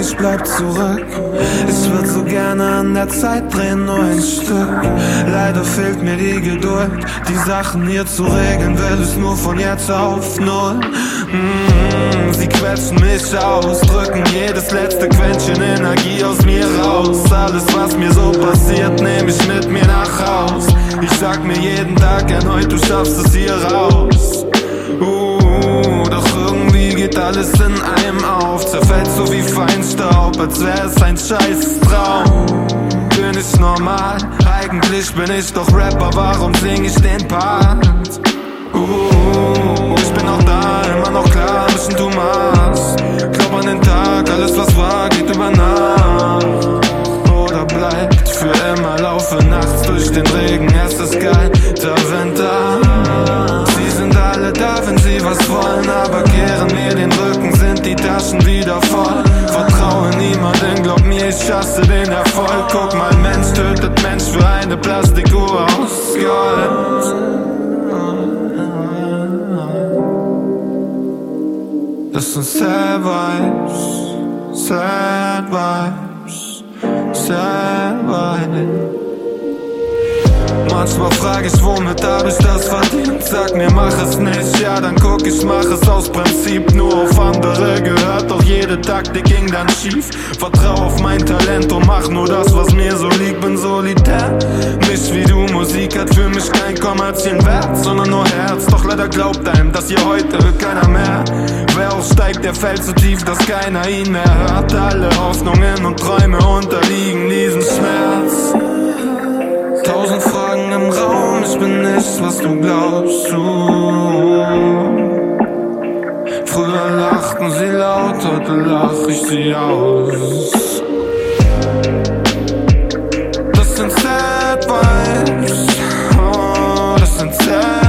ich bleib zurück. Ich würd so gerne an der Zeit drehen, nur ein Stück. Leider fehlt mir die Geduld, die Sachen hier zu regeln, will ich nur von jetzt auf null. Sie quetschen mich aus, drücken jedes letzte Quäntchen Energie aus mir raus. Alles was mir so passiert, nehm ich mit mir nach Haus. Ich sag mir jeden Tag erneut, du schaffst es hier raus. Doch irgendwie geht alles in einem auf. Zerfällt so wie Feinstaub, als wär es ein scheiß Traum. Bin ich normal? Eigentlich bin ich doch Rapper, warum sing ich den Part? Ich bin noch da, immer noch klar, bisschen du machst. Glaub an den Tag, alles was war, geht über Nacht. Oder bleibt für immer, laufe nachts durch den Regen, es ist geil, der Winter. Sie sind alle da, wenn sie was wollen, aber kehren mir den Rücken, sind die Taschen wieder voll. Vertraue niemanden, glaub mir, ich hasse den Erfolg. Guck mal, Mensch tötet Mensch für eine Plastikuhr aus Gold. Das sind sad vibes, sad vibes, sad vibes. Manchmal frag ich, womit hab ich das verdient? Sag mir, mach es nicht, ja dann guck, ich mach es aus Prinzip. Nur auf andere gehört, doch jede Taktik ging dann schief. Vertrau auf mein Talent und mach nur das, was mir so liegt. Bin solitär, nicht wie du, Musik hat für mich keinen kommerziellen Wert, sondern nur Herz. Doch leider glaubt einem, dass hier heute keiner mehr. Wer aufsteigt, der fällt so tief, dass keiner ihn mehr hört. Alle Hoffnungen und Träume unterliegen diesem Schmerz. 1000 Fragen im Raum, ich bin nicht, was du glaubst, du. Früher lachten sie laut, heute lach ich sie aus. Das sind sad vibes, oh, das sind sad